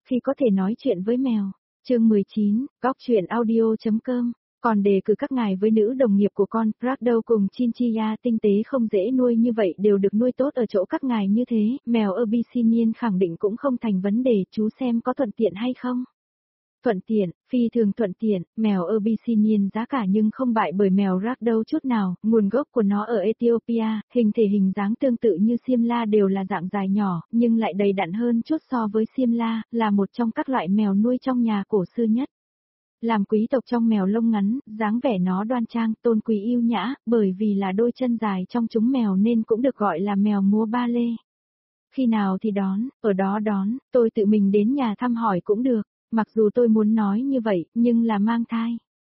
khi có thể nói chuyện với mèo. Chương 19, góc chuyện audio.com. Còn đề cử các ngài với nữ đồng nghiệp của con, Prado cùng Chinchilla tinh tế không dễ nuôi như vậy đều được nuôi tốt ở chỗ các ngài như thế, mèo Abyssinian khẳng định cũng không thành vấn đề, chú xem có thuận tiện hay không. Thuận tiện, phi thường thuận tiện, mèo Abyssinian giá cả nhưng không bại bởi mèo Ragdoll chút nào, nguồn gốc của nó ở Ethiopia, hình thể hình dáng tương tự như Simla đều là dạng dài nhỏ, nhưng lại đầy đặn hơn chút so với Simla, là một trong các loại mèo nuôi trong nhà cổ xưa nhất. Làm quý tộc trong mèo lông ngắn, dáng vẻ nó đoan trang, tôn quý yêu nhã, bởi vì là đôi chân dài trong chúng mèo nên cũng được gọi là mèo múa ba lê. Khi nào thì đón, ở đó đón, tôi tự mình đến nhà thăm hỏi cũng được, mặc dù tôi muốn nói như vậy, nhưng là mang thai.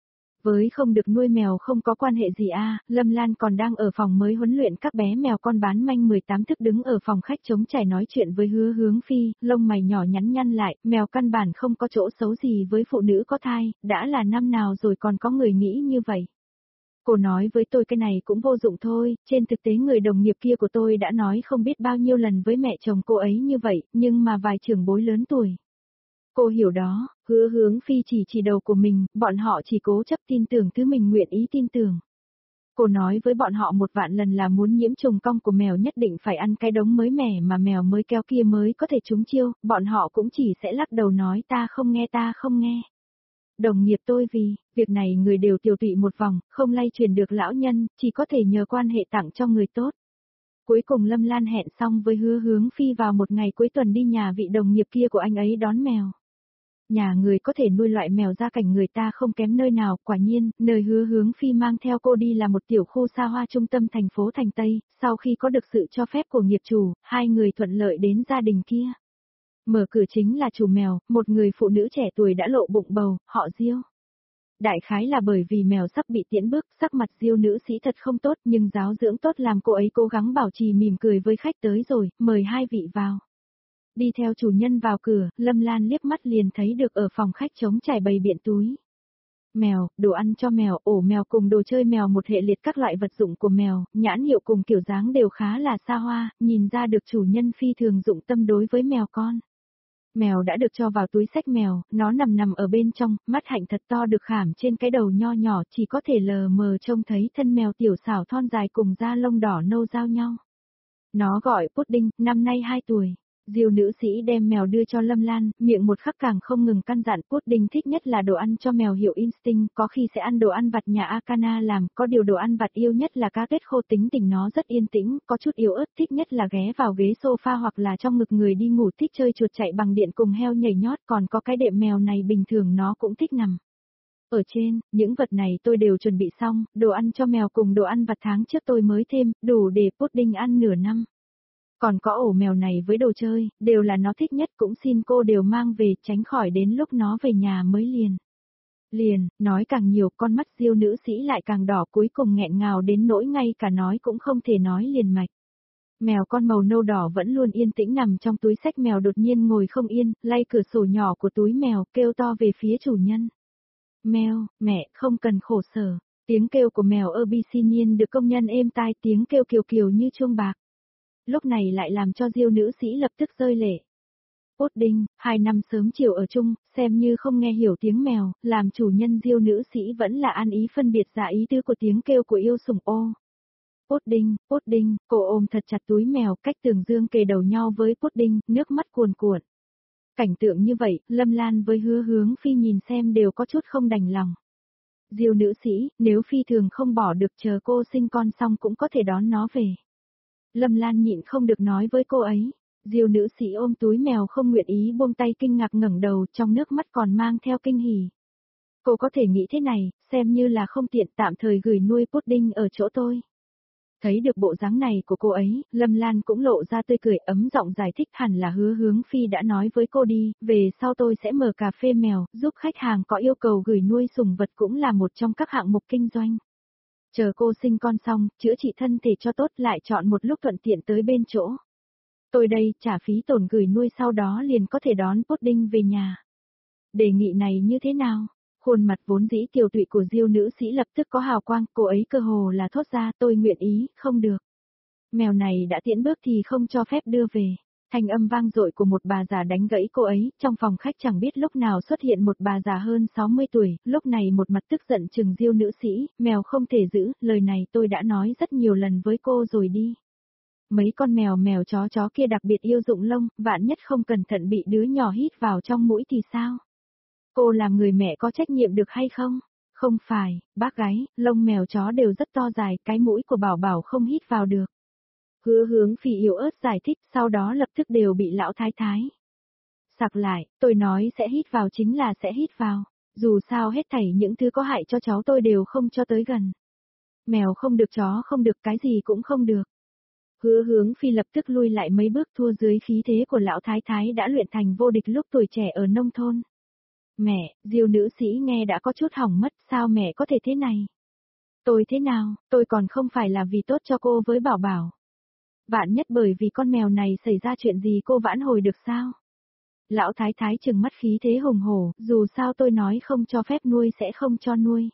Với không được nuôi mèo không có quan hệ gì Lâm Lan còn đang ở phòng mới huấn luyện các bé mèo con bán manh 18 thức đứng ở phòng khách trống trải nói chuyện với Hứa Hướng Phi, lông mày nhỏ nhắn nhăn lại, mèo căn bản không có chỗ xấu gì với phụ nữ có thai, đã là năm nào rồi còn có người nghĩ như vậy. Cô nói với tôi cái này cũng vô dụng thôi, trên thực tế người đồng nghiệp kia của tôi đã nói không biết bao nhiêu lần với mẹ chồng cô ấy như vậy, nhưng mà vài trưởng bối lớn tuổi. Cô hiểu đó, Hứa Hướng Phi chỉ đầu của mình, bọn họ chỉ cố chấp tin tưởng thứ mình nguyện ý tin tưởng. Cô nói với bọn họ 1.000.000 lần là muốn nhiễm trùng cong của mèo nhất định phải ăn cái đống mới mẻ mà mèo mới keo kia mới có thể trúng chiêu, bọn họ cũng chỉ sẽ lắc đầu nói ta không nghe. Đồng nghiệp tôi vì, việc này người đều tiêu tụy một vòng, không lay truyền được lão nhân, chỉ có thể nhờ quan hệ tặng cho người tốt. Cuối cùng Lâm Lan hẹn xong với Hứa Hướng Phi vào một ngày cuối tuần đi nhà vị đồng nghiệp kia của anh ấy đón mèo. Nhà người có thể nuôi loại mèo gia cảnh người ta không kém nơi nào, quả nhiên, nơi Hứa Hướng Phi mang theo cô đi là một tiểu khu xa hoa trung tâm thành phố Thành Tây, sau khi có được sự cho phép của nghiệp chủ, hai người thuận lợi đến gia đình kia. Mở cửa chính là chủ mèo, một người phụ nữ trẻ tuổi đã lộ bụng bầu, họ Diêu. Đại khái là bởi vì mèo sắp bị tiễn bước, sắc mặt Diêu nữ sĩ thật không tốt nhưng giáo dưỡng tốt làm cô ấy cố gắng bảo trì mỉm cười với khách tới rồi, mời hai vị vào. Đi theo chủ nhân vào cửa, Lâm Lan liếc mắt liền thấy được ở phòng khách trống trải bày biện túi. Mèo, đồ ăn cho mèo, ổ mèo cùng đồ chơi mèo một hệ liệt các loại vật dụng của mèo, nhãn hiệu cùng kiểu dáng đều khá là xa hoa, nhìn ra được chủ nhân phi thường dụng tâm đối với mèo con. Mèo đã được cho vào túi xách mèo, nó nằm ở bên trong, mắt hạnh thật to được khảm trên cái đầu nho nhỏ chỉ có thể lờ mờ trông thấy thân mèo tiểu xảo thon dài cùng da lông đỏ nâu giao nhau. Nó gọi Pudding, năm nay 2 tuổi. Diêu nữ sĩ đem mèo đưa cho Lâm Lan, miệng một khắc càng không ngừng căn dặn Pudding thích nhất là đồ ăn cho mèo hiệu Instinct, có khi sẽ ăn đồ ăn vặt nhà Akana làm, có điều đồ ăn vặt yêu nhất là cá kết khô tính tình nó rất yên tĩnh, có chút yếu ớt thích nhất là ghé vào ghế sofa hoặc là trong ngực người đi ngủ thích chơi chuột chạy bằng điện cùng heo nhảy nhót còn có cái đệm mèo này bình thường nó cũng thích nằm. Ở trên, những vật này tôi đều chuẩn bị xong, đồ ăn cho mèo cùng đồ ăn vặt tháng trước tôi mới thêm, đủ để Pudding ăn nửa năm. Còn có ổ mèo này với đồ chơi, đều là nó thích nhất cũng xin cô đều mang về tránh khỏi đến lúc nó về nhà mới liền. Liền, nói càng nhiều con mắt Diêu nữ sĩ lại càng đỏ cuối cùng nghẹn ngào đến nỗi ngay cả nói cũng không thể nói liền mạch. Mèo con màu nâu đỏ vẫn luôn yên tĩnh nằm trong túi xách mèo đột nhiên ngồi không yên, lay cửa sổ nhỏ của túi mèo kêu to về phía chủ nhân. Mèo, mẹ, không cần khổ sở. Tiếng kêu của mèo Abyssinian được công nhân êm tai tiếng kêu kiều kiều như chuông bạc. Lúc này lại làm cho Diêu nữ sĩ lập tức rơi lệ. Pudding, 2 năm sớm chiều ở chung, xem như không nghe hiểu tiếng mèo, làm chủ nhân Diêu nữ sĩ vẫn là an ý phân biệt ra ý tứ của tiếng kêu của yêu sủng ô. Pudding, cô ôm thật chặt túi mèo cách tường dương kề đầu nhau với Pudding, nước mắt cuồn cuộn. Cảnh tượng như vậy, Lâm Lan với Hứa Hướng Phi nhìn xem đều có chút không đành lòng. Diêu nữ sĩ, nếu Phi thường không bỏ được chờ cô sinh con xong cũng có thể đón nó về. Lâm Lan nhịn không được nói với cô ấy. Diêu nữ sĩ ôm túi mèo không nguyện ý buông tay kinh ngạc ngẩng đầu trong nước mắt còn mang theo kinh hỉ. Cô có thể nghĩ thế này, xem như là không tiện tạm thời gửi nuôi Pudding ở chỗ tôi. Thấy được bộ dáng này của cô ấy, Lâm Lan cũng lộ ra tươi cười ấm giọng giải thích hẳn là Hứa Hướng Phi đã nói với cô đi, về sau tôi sẽ mở cà phê mèo, giúp khách hàng có yêu cầu gửi nuôi sủng vật cũng là một trong các hạng mục kinh doanh. Chờ cô sinh con xong, chữa trị thân thể cho tốt lại chọn một lúc thuận tiện tới bên chỗ. Tôi đây, trả phí tổn gửi nuôi sau đó liền có thể đón Pudding về nhà. Đề nghị này như thế nào? Khuôn mặt vốn dĩ kiều tụy của Diêu nữ sĩ lập tức có hào quang, cô ấy cơ hồ là thốt ra tôi nguyện ý, không được. Mèo này đã tiễn bước thì không cho phép đưa về. Thanh âm vang dội của một bà già đánh gãy cô ấy, trong phòng khách chẳng biết lúc nào xuất hiện một bà già hơn 60 tuổi, lúc này một mặt tức giận trừng Diêu nữ sĩ, mèo không thể giữ, lời này tôi đã nói rất nhiều lần với cô rồi đi. Mấy con mèo chó kia đặc biệt yêu dụng lông, vạn nhất không cẩn thận bị đứa nhỏ hít vào trong mũi thì sao? Cô làm người mẹ có trách nhiệm được hay không? Không phải, bác gái, lông mèo chó đều rất to dài, cái mũi của bảo bảo không hít vào được. Hứa Hướng Phi yếu ớt giải thích, sau đó lập tức đều bị lão thái thái sặc lại, tôi nói sẽ hít vào chính là sẽ hít vào, dù sao hết thảy những thứ có hại cho cháu tôi đều không cho tới gần. Mèo không được, chó không được, cái gì cũng không được. Hứa Hướng Phi lập tức lui lại mấy bước, thua dưới khí thế của lão thái thái đã luyện thành vô địch lúc tuổi trẻ ở nông thôn. Mẹ, Diêu nữ sĩ nghe đã có chút hỏng mất, sao mẹ có thể thế này? Tôi thế nào, tôi còn không phải là vì tốt cho cô với bảo bảo. Vạn nhất bởi vì con mèo này xảy ra chuyện gì cô vãn hồi được sao? Lão thái thái trừng mắt khí thế hùng hổ, dù sao tôi nói không cho phép nuôi sẽ không cho nuôi.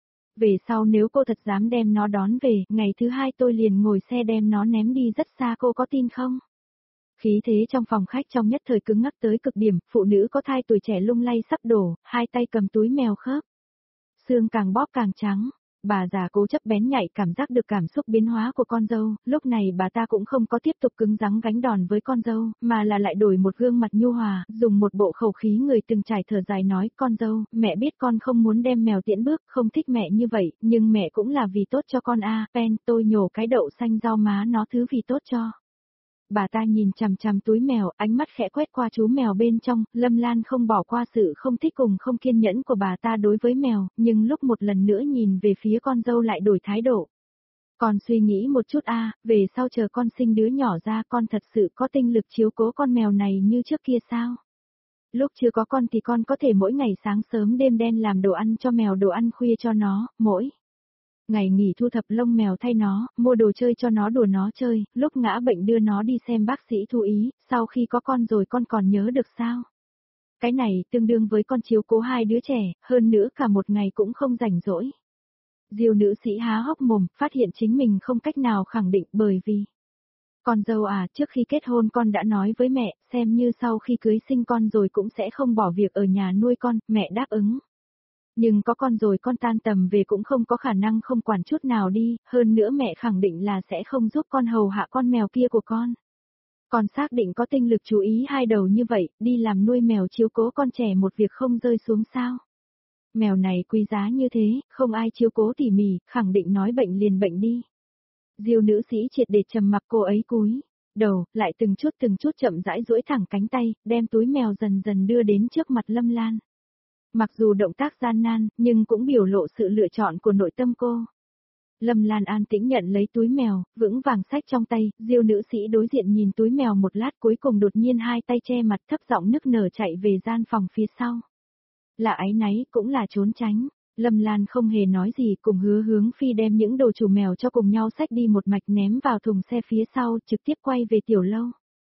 Về sau nếu cô thật dám đem nó đón về, ngày thứ hai tôi liền ngồi xe đem nó ném đi rất xa, cô có tin không? Khí thế trong phòng khách trong nhất thời cứng ngắc tới cực điểm, phụ nữ có thai tuổi trẻ lung lay sắp đổ, hai tay cầm túi mèo khớp. Xương càng bóp càng trắng. Bà già cố chấp bén nhạy cảm giác được cảm xúc biến hóa của con dâu, lúc này bà ta cũng không có tiếp tục cứng rắn gánh đòn với con dâu, mà là lại đổi một gương mặt nhu hòa, dùng một bộ khẩu khí người từng trải thở dài nói, con dâu, mẹ biết con không muốn đem mèo tiễn bước, không thích mẹ như vậy, nhưng mẹ cũng là vì tốt cho con a. Pen, tôi nhổ cái đậu xanh rau má nó thứ vì tốt cho. Bà ta nhìn chằm chằm túi mèo, ánh mắt khẽ quét qua chú mèo bên trong, Lâm Lan không bỏ qua sự không thích cùng không kiên nhẫn của bà ta đối với mèo, nhưng lúc một lần nữa nhìn về phía con dâu lại đổi thái độ. Con suy nghĩ một chút về sau chờ con sinh đứa nhỏ ra con thật sự có tinh lực chiếu cố con mèo này như trước kia sao? Lúc chưa có con thì con có thể mỗi ngày sáng sớm đêm đen làm đồ ăn cho mèo, đồ ăn khuya cho nó, mỗi ngày nghỉ thu thập lông mèo thay nó, mua đồ chơi cho nó đùa nó chơi, lúc ngã bệnh đưa nó đi xem bác sĩ thú ý, sau khi có con rồi con còn nhớ được sao? Cái này tương đương với con chiếu cố hai đứa trẻ, hơn nữa cả một ngày cũng không rảnh rỗi. Diêu nữ sĩ há hốc mồm, phát hiện chính mình không cách nào khẳng định bởi vì con dâu trước khi kết hôn con đã nói với mẹ, xem như sau khi cưới sinh con rồi cũng sẽ không bỏ việc ở nhà nuôi con, mẹ đáp ứng. Nhưng có con rồi con tan tầm về cũng không có khả năng không quản chút nào đi, hơn nữa mẹ khẳng định là sẽ không giúp con hầu hạ con mèo kia của con. Con xác định có tinh lực chú ý hai đầu như vậy, đi làm nuôi mèo chiếu cố con trẻ một việc không rơi xuống sao. Mèo này quý giá như thế, không ai chiếu cố tỉ mỉ, khẳng định nói bệnh liền bệnh đi. Diêu nữ sĩ triệt để trầm mặc, cô ấy cúi đầu, lại từng chút chậm rãi duỗi thẳng cánh tay, đem túi mèo dần dần đưa đến trước mặt Lâm Lan. Mặc dù động tác gian nan, nhưng cũng biểu lộ sự lựa chọn của nội tâm cô. Lâm Lan an tĩnh nhận lấy túi mèo, vững vàng xách trong tay, Diêu nữ sĩ đối diện nhìn túi mèo một lát cuối cùng đột nhiên hai tay che mặt thấp giọng nức nở chạy về gian phòng phía sau. Là áy náy, cũng là trốn tránh. Lâm Lan không hề nói gì, cùng Hướng Phi đem những đồ chủ mèo cho cùng nhau xách đi một mạch ném vào thùng xe phía sau, trực tiếp quay về tiểu lâu.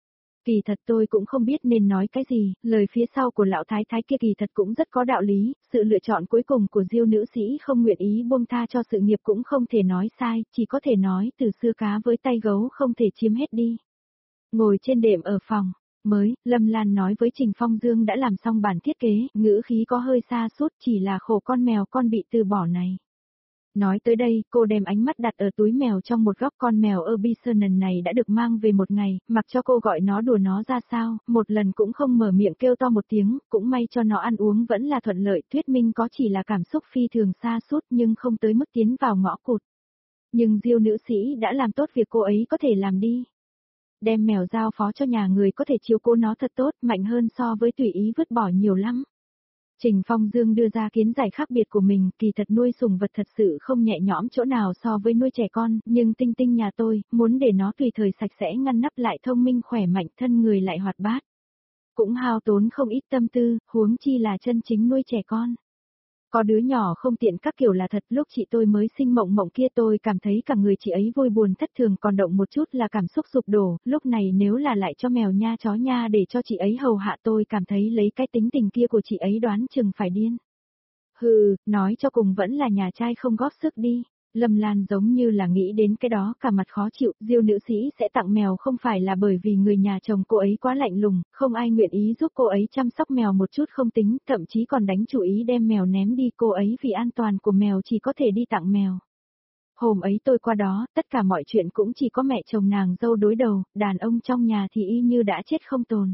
Kỳ thật tôi cũng không biết nên nói cái gì, lời phía sau của lão thái thái kia kỳ thật cũng rất có đạo lý, sự lựa chọn cuối cùng của Diêu nữ sĩ không nguyện ý buông tha cho sự nghiệp cũng không thể nói sai, chỉ có thể nói từ xưa cá với tay gấu không thể chiếm hết đi. Ngồi trên đệm ở phòng mới, Lâm Lan nói với Trình Phong Dương đã làm xong bản thiết kế, ngữ khí có hơi xa sút, chỉ là khổ con mèo con bị từ bỏ này. Nói tới đây, cô đem ánh mắt đặt ở túi mèo trong một góc, con mèo Abyssinian này đã được mang về một ngày, mặc cho cô gọi nó đùa nó ra sao, một lần cũng không mở miệng kêu to một tiếng, cũng may cho nó ăn uống vẫn là thuận lợi, thuyết minh có chỉ là cảm xúc phi thường xa sút nhưng không tới mức tiến vào ngõ cụt. Nhưng Diêu nữ sĩ đã làm tốt việc cô ấy có thể làm đi. Đem mèo giao phó cho nhà người có thể chiếu cố nó thật tốt, mạnh hơn so với tùy ý vứt bỏ nhiều lắm. Trình Phong Dương đưa ra kiến giải khác biệt của mình, kỳ thật nuôi sủng vật thật sự không nhẹ nhõm chỗ nào so với nuôi trẻ con, nhưng Tinh Tinh nhà tôi, muốn để nó tùy thời sạch sẽ ngăn nắp lại thông minh khỏe mạnh, thân người lại hoạt bát. Cũng hao tốn không ít tâm tư, huống chi là chân chính nuôi trẻ con. Có đứa nhỏ không tiện các kiểu là thật, lúc chị tôi mới sinh Mộng Mộng kia tôi cảm thấy cả người chị ấy vui buồn thất thường, còn động một chút là cảm xúc sụp đổ, lúc này nếu là lại cho mèo nha chó nha để cho chị ấy hầu hạ tôi cảm thấy lấy cái tính tình kia của chị ấy đoán chừng phải điên. Nói cho cùng vẫn là nhà trai không góp sức đi. Lâm Lan giống như là nghĩ đến cái đó cả mặt khó chịu, Diêu nữ sĩ sẽ tặng mèo không phải là bởi vì người nhà chồng cô ấy quá lạnh lùng, không ai nguyện ý giúp cô ấy chăm sóc mèo một chút không tính, thậm chí còn đánh chủ ý đem mèo ném đi, cô ấy vì an toàn của mèo chỉ có thể đi tặng mèo. Hôm ấy tôi qua đó, tất cả mọi chuyện cũng chỉ có mẹ chồng nàng dâu đối đầu, đàn ông trong nhà thì y như đã chết không tồn.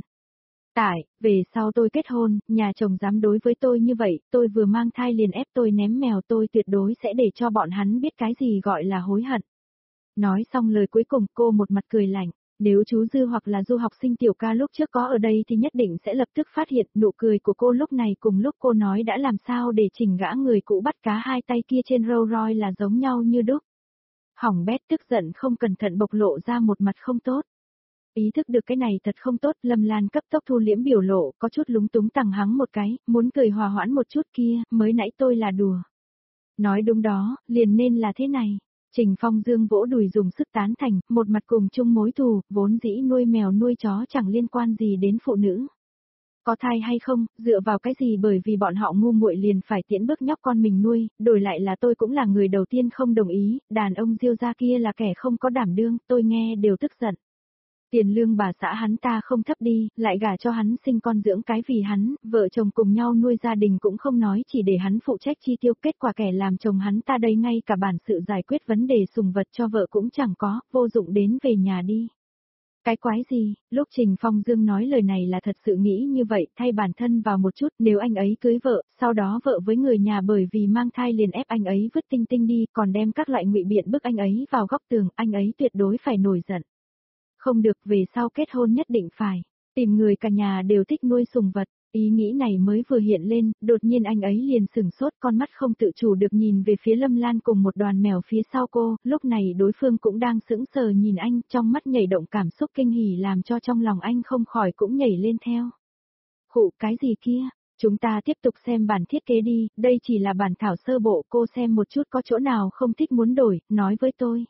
Về sau tôi kết hôn, nhà chồng dám đối với tôi như vậy, tôi vừa mang thai liền ép tôi ném mèo, tôi tuyệt đối sẽ để cho bọn hắn biết cái gì gọi là hối hận. Nói xong lời cuối cùng cô một mặt cười lạnh, nếu chú Dư hoặc là du học sinh tiểu ca lúc trước có ở đây thì nhất định sẽ lập tức phát hiện nụ cười của cô lúc này cùng lúc cô nói đã làm sao để chỉnh gã người cũ bắt cá hai tay kia trên Rolls Royce là giống nhau như đúc. Hỏng bét tức giận không cẩn thận bộc lộ ra một mặt không tốt. Ý thức được cái này thật không tốt, Lâm Lan cấp tốc thu liễm biểu lộ, có chút lúng túng tằng hắng một cái, muốn cười hòa hoãn một chút kia, mới nãy tôi là đùa. Nói đúng đó, liền nên là thế này. Trình Phong Dương vỗ đùi dùng sức tán thành, một mặt cùng chung mối thù, vốn dĩ nuôi mèo nuôi chó chẳng liên quan gì đến phụ nữ. Có thai hay không, dựa vào cái gì bởi vì bọn họ ngu muội liền phải tiễn bước nhóc con mình nuôi, đổi lại là tôi cũng là người đầu tiên không đồng ý, đàn ông Diêu gia kia là kẻ không có đảm đương, tôi nghe đều tức giận. Tiền lương bà xã hắn ta không thấp đi, lại gả cho hắn sinh con dưỡng cái vì hắn, vợ chồng cùng nhau nuôi gia đình cũng không nói chỉ để hắn phụ trách chi tiêu, kết quả kẻ làm chồng hắn ta đây ngay cả bản sự giải quyết vấn đề sùng vật cho vợ cũng chẳng có, vô dụng đến về nhà đi. Cái quái gì, lúc Trình Phong Dương nói lời này là thật sự nghĩ như vậy, thay bản thân vào một chút, nếu anh ấy cưới vợ, sau đó vợ với người nhà bởi vì mang thai liền ép anh ấy vứt Tinh Tinh đi, còn đem các loại ngụy biện bức anh ấy vào góc tường, anh ấy tuyệt đối phải nổi giận. Không được, về sau kết hôn nhất định phải tìm người cả nhà đều thích nuôi sùng vật. Ý nghĩ này mới vừa hiện lên, đột nhiên anh ấy liền sửng sốt, con mắt không tự chủ được nhìn về phía Lâm Lan cùng một đoàn mèo phía sau cô, lúc này đối phương cũng đang sững sờ nhìn anh, trong mắt nhảy động cảm xúc kinh hỉ làm cho trong lòng anh không khỏi cũng nhảy lên theo. Khụ, cái gì kia? Chúng ta tiếp tục xem bản thiết kế đi, đây chỉ là bản thảo sơ bộ, cô xem một chút có chỗ nào không thích muốn đổi, nói với tôi.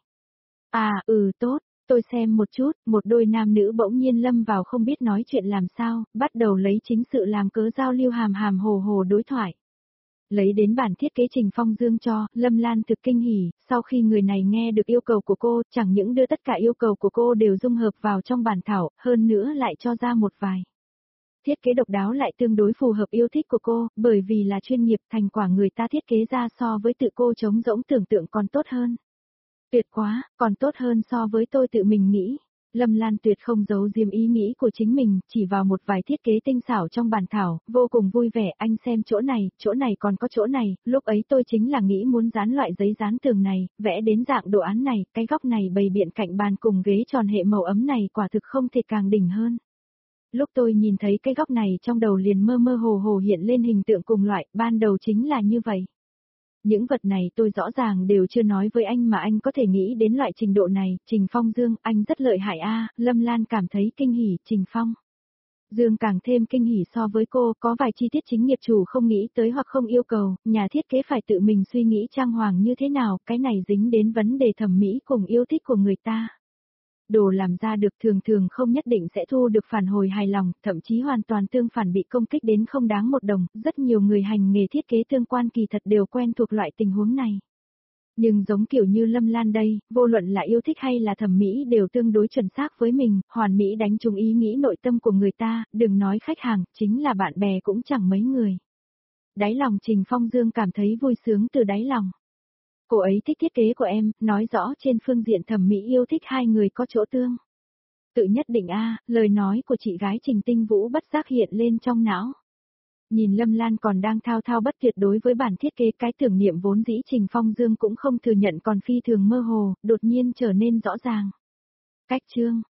Tốt. Tôi xem một chút, một đôi nam nữ bỗng nhiên lâm vào không biết nói chuyện làm sao, bắt đầu lấy chính sự làm cớ giao lưu hàm hàm hồ hồ đối thoại. Lấy đến bản thiết kế Trình Phong Dương cho, Lâm Lan thực kinh hỉ, sau khi người này nghe được yêu cầu của cô, chẳng những đưa tất cả yêu cầu của cô đều dung hợp vào trong bản thảo, hơn nữa lại cho ra một vài. Thiết kế độc đáo lại tương đối phù hợp yêu thích của cô, bởi vì là chuyên nghiệp, thành quả người ta thiết kế ra so với tự cô trống rỗng tưởng tượng còn tốt hơn. Tuyệt quá, còn tốt hơn so với tôi tự mình nghĩ. Lâm Lan tuyệt không giấu giếm ý nghĩ của chính mình, chỉ vào một vài thiết kế tinh xảo trong bản thảo, vô cùng vui vẻ, anh xem chỗ này còn có chỗ này, lúc ấy tôi chính là nghĩ muốn dán loại giấy dán tường này, vẽ đến dạng đồ án này, cái góc này bày biện cạnh bàn cùng ghế tròn hệ màu ấm này quả thực không thể càng đỉnh hơn. Lúc tôi nhìn thấy cái góc này trong đầu liền mơ mơ hồ hồ hiện lên hình tượng cùng loại, ban đầu chính là như vậy. Những vật này tôi rõ ràng đều chưa nói với anh mà anh có thể nghĩ đến loại trình độ này, Trình Phong Dương, anh rất lợi hại a. Lâm Lan cảm thấy kinh hỉ, Trình Phong Dương càng thêm kinh hỉ so với cô, có vài chi tiết chính nghiệp chủ không nghĩ tới hoặc không yêu cầu, nhà thiết kế phải tự mình suy nghĩ trang hoàng như thế nào, cái này dính đến vấn đề thẩm mỹ cùng yêu thích của người ta. Đồ làm ra được thường thường không nhất định sẽ thu được phản hồi hài lòng, thậm chí hoàn toàn tương phản bị công kích đến không đáng một đồng, rất nhiều người hành nghề thiết kế tương quan kỳ thật đều quen thuộc loại tình huống này. Nhưng giống kiểu như Lâm Lan đây, vô luận là yêu thích hay là thẩm mỹ đều tương đối chuẩn xác với mình, hoàn mỹ đánh trúng ý nghĩ nội tâm của người ta, đừng nói khách hàng, chính là bạn bè cũng chẳng mấy người. Đáy lòng Trình Phong Dương cảm thấy vui sướng từ đáy lòng. Cô ấy thích thiết kế của em, nói rõ trên phương diện thẩm mỹ yêu thích hai người có chỗ tương. Tự nhất định lời nói của chị gái Trình Tinh Vũ bất giác hiện lên trong não. Nhìn Lâm Lan còn đang thao thao bất tuyệt đối với bản thiết kế, cái tưởng niệm vốn dĩ Trình Phong Dương cũng không thừa nhận còn phi thường mơ hồ, đột nhiên trở nên rõ ràng. Cách chương